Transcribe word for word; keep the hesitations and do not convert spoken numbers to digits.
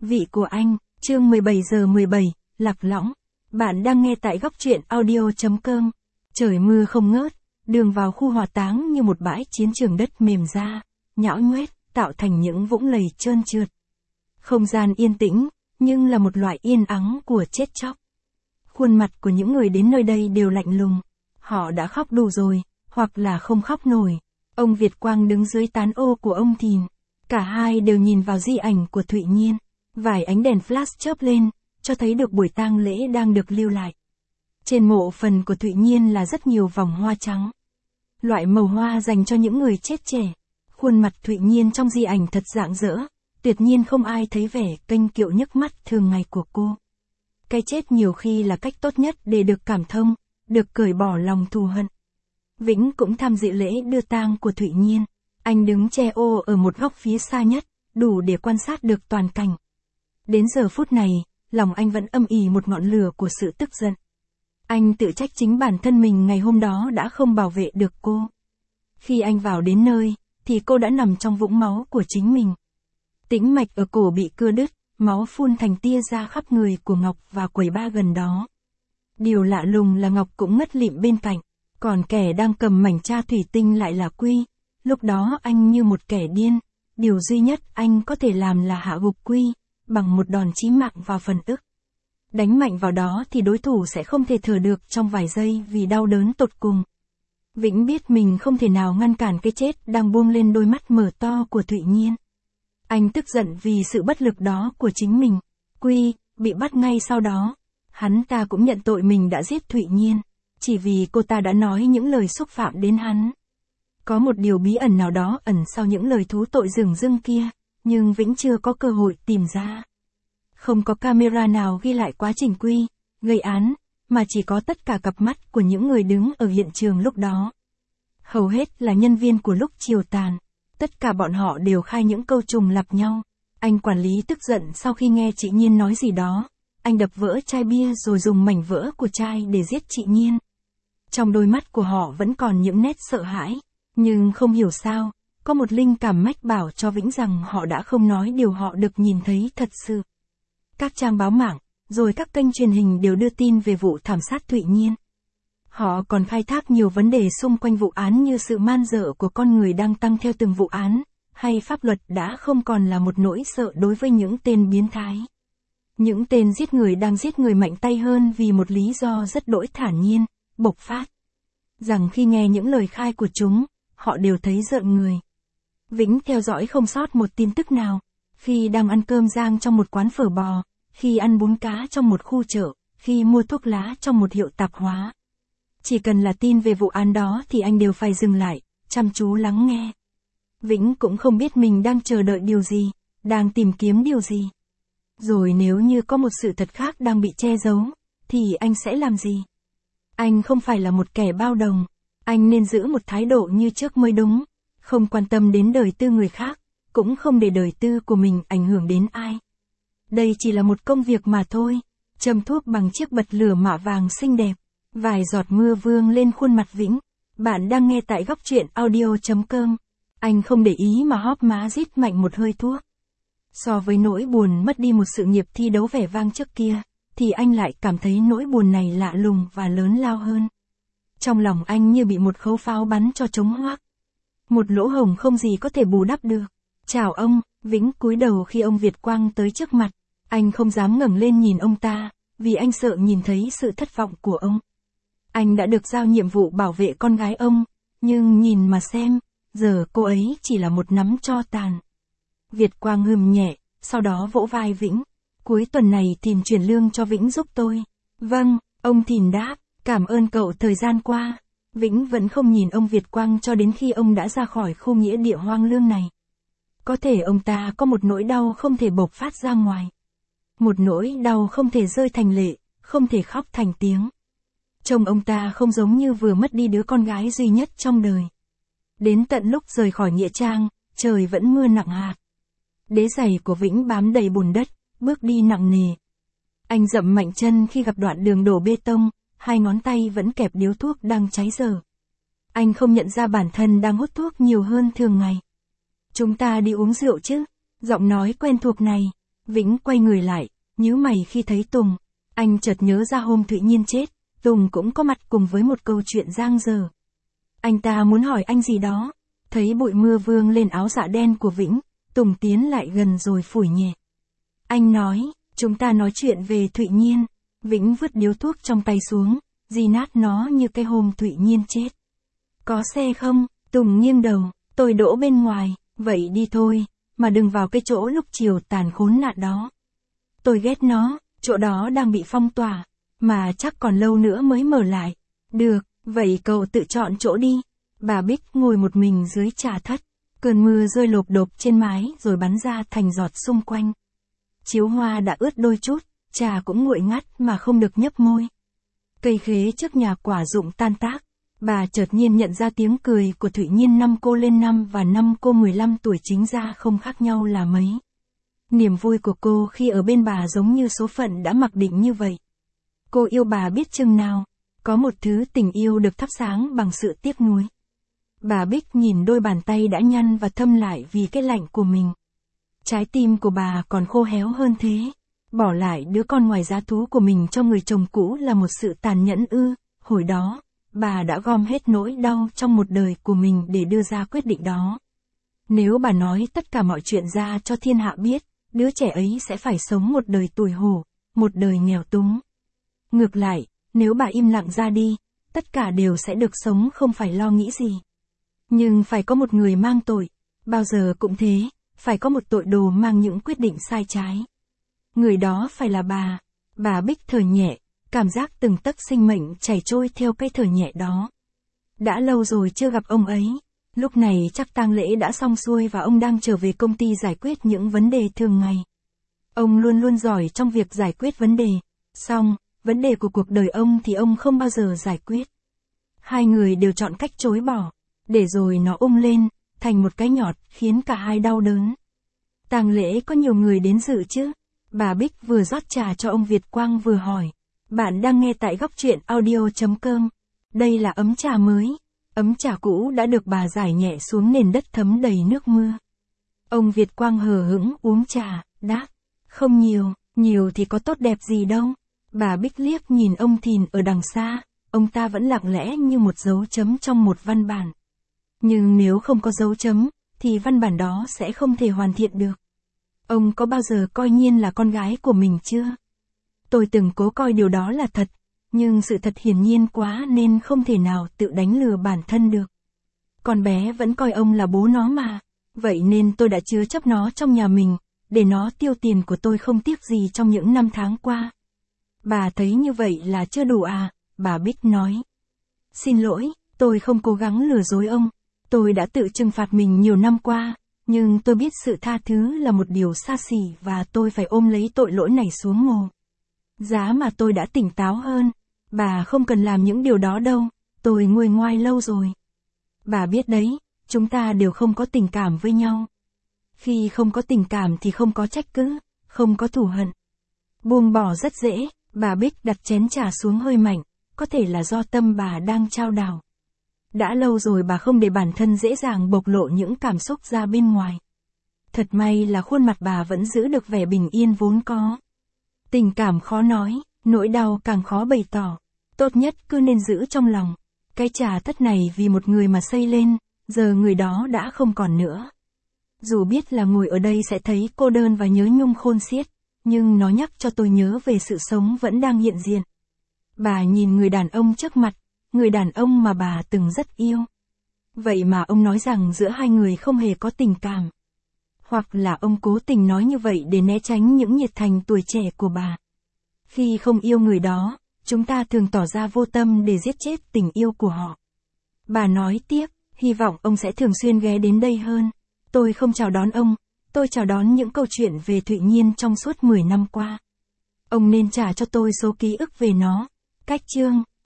Vị của anh, chương mười bảy giờ mười bảy, lạc lõng. Bạn đang nghe tại góc truyện audio chấm com. Trời mưa không ngớt, đường vào khu hỏa táng như một bãi chiến trường đất mềm ra, nhão nhoét, tạo thành những vũng lầy trơn trượt. Không gian yên tĩnh, nhưng là một loại yên ắng của chết chóc. Khuôn mặt của những người đến nơi đây đều lạnh lùng. Họ đã khóc đủ rồi, hoặc là không khóc nổi. Ông Việt Quang đứng dưới tán ô của ông Thìn. Cả hai đều nhìn vào di ảnh của Thụy Nhiên. Vài ánh đèn flash chớp lên, cho thấy được buổi tang lễ đang được lưu lại. Trên mộ phần của Thụy Nhiên là rất nhiều vòng hoa trắng. Loại màu hoa dành cho những người chết trẻ. Khuôn mặt Thụy Nhiên trong di ảnh thật rạng rỡ, tuyệt nhiên không ai thấy vẻ kênh kiệu nhức mắt thường ngày của cô. Cái chết nhiều khi là cách tốt nhất để được cảm thông, được cởi bỏ lòng thù hận. Vĩnh cũng tham dự lễ đưa tang của Thụy Nhiên. Anh đứng che ô ở một góc phía xa nhất, đủ để quan sát được toàn cảnh. Đến giờ phút này, lòng anh vẫn âm ỉ một ngọn lửa của sự tức giận. Anh tự trách chính bản thân mình ngày hôm đó đã không bảo vệ được cô. Khi anh vào đến nơi, thì cô đã nằm trong vũng máu của chính mình. Tĩnh mạch ở cổ bị cưa đứt, máu phun thành tia ra khắp người của Ngọc và quầy ba gần đó. Điều lạ lùng là Ngọc cũng ngất lịm bên cạnh, còn kẻ đang cầm mảnh tra thủy tinh lại là Quy. Lúc đó anh như một kẻ điên, điều duy nhất anh có thể làm là hạ gục Quy, bằng một đòn chí mạng vào phần ức. Đánh mạnh vào đó thì đối thủ sẽ không thể thở được trong vài giây vì đau đớn tột cùng. Vĩnh biết mình không thể nào ngăn cản cái chết đang buông lên đôi mắt mở to của Thụy Nhiên. Anh tức giận vì sự bất lực đó của chính mình. Quy, bị bắt ngay sau đó. Hắn ta cũng nhận tội mình đã giết Thụy Nhiên, chỉ vì cô ta đã nói những lời xúc phạm đến hắn. Có một điều bí ẩn nào đó ẩn sau những lời thú tội rừng rưng kia, nhưng Vĩnh chưa có cơ hội tìm ra. Không có camera nào ghi lại quá trình Quy gây án, mà chỉ có tất cả cặp mắt của những người đứng ở hiện trường lúc đó. Hầu hết là nhân viên của lúc chiều tàn. Tất cả bọn họ đều khai những câu trùng lặp nhau. Anh quản lý tức giận sau khi nghe chị Nhiên nói gì đó. Anh đập vỡ chai bia rồi dùng mảnh vỡ của chai để giết chị Nhiên. Trong đôi mắt của họ vẫn còn những nét sợ hãi. Nhưng không hiểu sao, có một linh cảm mách bảo cho Vĩnh rằng họ đã không nói điều họ được nhìn thấy thật sự. Các trang báo mạng, rồi các kênh truyền hình đều đưa tin về vụ thảm sát Thụy Nhiên. Họ còn khai thác nhiều vấn đề xung quanh vụ án như sự man dợ của con người đang tăng theo từng vụ án, hay pháp luật đã không còn là một nỗi sợ đối với những tên biến thái. Những tên giết người đang giết người mạnh tay hơn vì một lý do rất đỗi thản nhiên, bộc phát. Rằng khi nghe những lời khai của chúng, họ đều thấy rợn người. Vĩnh theo dõi không sót một tin tức nào. Khi đang ăn cơm rang trong một quán phở bò, khi ăn bún cá trong một khu chợ, khi mua thuốc lá trong một hiệu tạp hóa. Chỉ cần là tin về vụ án đó thì anh đều phải dừng lại, chăm chú lắng nghe. Vĩnh cũng không biết mình đang chờ đợi điều gì, đang tìm kiếm điều gì. Rồi nếu như có một sự thật khác đang bị che giấu, thì anh sẽ làm gì? Anh không phải là một kẻ bao đồng, anh nên giữ một thái độ như trước mới đúng, không quan tâm đến đời tư người khác, cũng không để đời tư của mình ảnh hưởng đến ai. Đây chỉ là một công việc mà thôi. Châm thuốc bằng chiếc bật lửa mạ vàng xinh đẹp. Vài giọt mưa vương lên khuôn mặt Vĩnh. Bạn đang nghe tại góc truyện audio chấm com. Anh không để ý mà hóp má rít mạnh một hơi thuốc. So với nỗi buồn mất đi một sự nghiệp thi đấu vẻ vang trước kia, thì anh lại cảm thấy nỗi buồn này lạ lùng và lớn lao hơn. Trong lòng anh như bị một khẩu pháo bắn cho trống hoác. Một lỗ hổng không gì có thể bù đắp được. Chào ông, Vĩnh cúi đầu khi ông Việt Quang tới trước mặt. Anh không dám ngẩng lên nhìn ông ta, vì anh sợ nhìn thấy sự thất vọng của ông. Anh đã được giao nhiệm vụ bảo vệ con gái ông, nhưng nhìn mà xem, giờ cô ấy chỉ là một nắm tro tàn. Việt Quang hừm nhẹ, sau đó vỗ vai Vĩnh. Cuối tuần này Thìn chuyển lương cho Vĩnh giúp tôi. Vâng, ông Thìn đáp, cảm ơn cậu thời gian qua. Vĩnh vẫn không nhìn ông Việt Quang cho đến khi ông đã ra khỏi khu nghĩa địa hoang lương này. Có thể ông ta có một nỗi đau không thể bộc phát ra ngoài. Một nỗi đau không thể rơi thành lệ, không thể khóc thành tiếng. Trông ông ta không giống như vừa mất đi đứa con gái duy nhất trong đời. Đến tận lúc rời khỏi nghĩa trang, trời vẫn mưa nặng hạt. Đế giày của Vĩnh bám đầy bùn đất, bước đi nặng nề. Anh dậm mạnh chân khi gặp đoạn đường đổ bê tông, hai ngón tay vẫn kẹp điếu thuốc đang cháy dở. Anh không nhận ra bản thân đang hút thuốc nhiều hơn thường ngày. Chúng ta đi uống rượu chứ? Giọng nói quen thuộc này, Vĩnh quay người lại, nhíu mày khi thấy Tùng. Anh chợt nhớ ra hôm Thụy Nhiên chết, Tùng cũng có mặt cùng với một câu chuyện giang dở. Anh ta muốn hỏi anh gì đó. Thấy bụi mưa vương lên áo dạ đen của Vĩnh, Tùng tiến lại gần rồi phủi nhẹ. Anh nói, chúng ta nói chuyện về Thụy Nhiên. Vĩnh vứt điếu thuốc trong tay xuống, dì nát nó như cái hôm Thụy Nhiên chết. Có xe không? Tùng nghiêng đầu, tôi đỗ bên ngoài, vậy đi thôi, mà đừng vào cái chỗ lúc chiều tàn khốn nạn đó. Tôi ghét nó, chỗ đó đang bị phong tỏa, mà chắc còn lâu nữa mới mở lại. Được, vậy cậu tự chọn chỗ đi. Bà Bích ngồi một mình dưới trà thất, cơn mưa rơi lộp độp trên mái rồi bắn ra thành giọt xung quanh. Chiếu hoa đã ướt đôi chút, trà cũng nguội ngắt mà không được nhấp môi. Cây khế trước nhà quả rụng tan tác, bà chợt nhiên nhận ra tiếng cười của Thụy Nhiên năm cô lên năm và năm cô mười lăm tuổi chính ra không khác nhau là mấy. Niềm vui của cô khi ở bên bà giống như số phận đã mặc định như vậy. Cô yêu bà biết chừng nào, có một thứ tình yêu được thắp sáng bằng sự tiếc nuối. Bà Bích nhìn đôi bàn tay đã nhăn và thâm lại vì cái lạnh của mình. Trái tim của bà còn khô héo hơn thế. Bỏ lại đứa con ngoài giá thú của mình cho người chồng cũ là một sự tàn nhẫn ư. Hồi đó, bà đã gom hết nỗi đau trong một đời của mình để đưa ra quyết định đó. Nếu bà nói tất cả mọi chuyện ra cho thiên hạ biết, đứa trẻ ấy sẽ phải sống một đời tủi hổ, một đời nghèo túng. Ngược lại, nếu bà im lặng ra đi, tất cả đều sẽ được sống không phải lo nghĩ gì. Nhưng phải có một người mang tội, bao giờ cũng thế, phải có một tội đồ mang những quyết định sai trái. Người đó phải là bà. Bà Bích thở nhẹ, cảm giác từng tấc sinh mệnh chảy trôi theo cái thở nhẹ đó. Đã lâu rồi chưa gặp ông ấy, lúc này chắc tang lễ đã xong xuôi và ông đang trở về công ty giải quyết những vấn đề thường ngày. Ông luôn luôn giỏi trong việc giải quyết vấn đề, xong, vấn đề của cuộc đời ông thì ông không bao giờ giải quyết. Hai người đều chọn cách chối bỏ, để rồi nó ung lên, thành một cái nhọt khiến cả hai đau đớn. Tang lễ có nhiều người đến dự chứ? Bà Bích vừa rót trà cho ông Việt Quang vừa hỏi. Bạn đang nghe tại góc truyện audio.com. Đây là ấm trà mới. Ấm trà cũ đã được bà rải nhẹ xuống nền đất thấm đầy nước mưa. Ông Việt Quang hờ hững uống trà, đáp. Không nhiều, nhiều thì có tốt đẹp gì đâu. Bà Bích liếc nhìn ông Thìn ở đằng xa, ông ta vẫn lặng lẽ như một dấu chấm trong một văn bản. Nhưng nếu không có dấu chấm, thì văn bản đó sẽ không thể hoàn thiện được. Ông có bao giờ coi Nhiên là con gái của mình chưa? Tôi từng cố coi điều đó là thật, nhưng sự thật hiển nhiên quá nên không thể nào tự đánh lừa bản thân được. Con bé vẫn coi ông là bố nó mà, vậy nên tôi đã chứa chấp nó trong nhà mình, để nó tiêu tiền của tôi không tiếc gì trong những năm tháng qua. Bà thấy như vậy là chưa đủ à? Bà Bích nói. Xin lỗi, tôi không cố gắng lừa dối ông. Tôi đã tự trừng phạt mình nhiều năm qua, nhưng tôi biết sự tha thứ là một điều xa xỉ và tôi phải ôm lấy tội lỗi này xuống mồ. Giá mà tôi đã tỉnh táo hơn. Bà không cần làm những điều đó đâu, tôi nguôi ngoai lâu rồi. Bà biết đấy, chúng ta đều không có tình cảm với nhau. Khi không có tình cảm thì không có trách cứ, không có thù hận. Buông bỏ rất dễ, bà Bích đặt chén trà xuống hơi mạnh, có thể là do tâm bà đang chao đảo. Đã lâu rồi bà không để bản thân dễ dàng bộc lộ những cảm xúc ra bên ngoài. Thật may là khuôn mặt bà vẫn giữ được vẻ bình yên vốn có. Tình cảm khó nói, nỗi đau càng khó bày tỏ. Tốt nhất cứ nên giữ trong lòng. Cái trà thất này vì một người mà xây lên, giờ người đó đã không còn nữa. Dù biết là ngồi ở đây sẽ thấy cô đơn và nhớ nhung khôn xiết, nhưng nó nhắc cho tôi nhớ về sự sống vẫn đang hiện diện. Bà nhìn người đàn ông trước mặt, người đàn ông mà bà từng rất yêu. Vậy mà ông nói rằng giữa hai người không hề có tình cảm. Hoặc là ông cố tình nói như vậy để né tránh những nhiệt thành tuổi trẻ của bà. Khi không yêu người đó, chúng ta thường tỏ ra vô tâm để giết chết tình yêu của họ. Bà nói tiếp, hy vọng ông sẽ thường xuyên ghé đến đây hơn. Tôi không chào đón ông, tôi chào đón những câu chuyện về Thụy Nhiên trong suốt mười năm qua. Ông nên trả cho tôi số ký ức về nó. Cách chương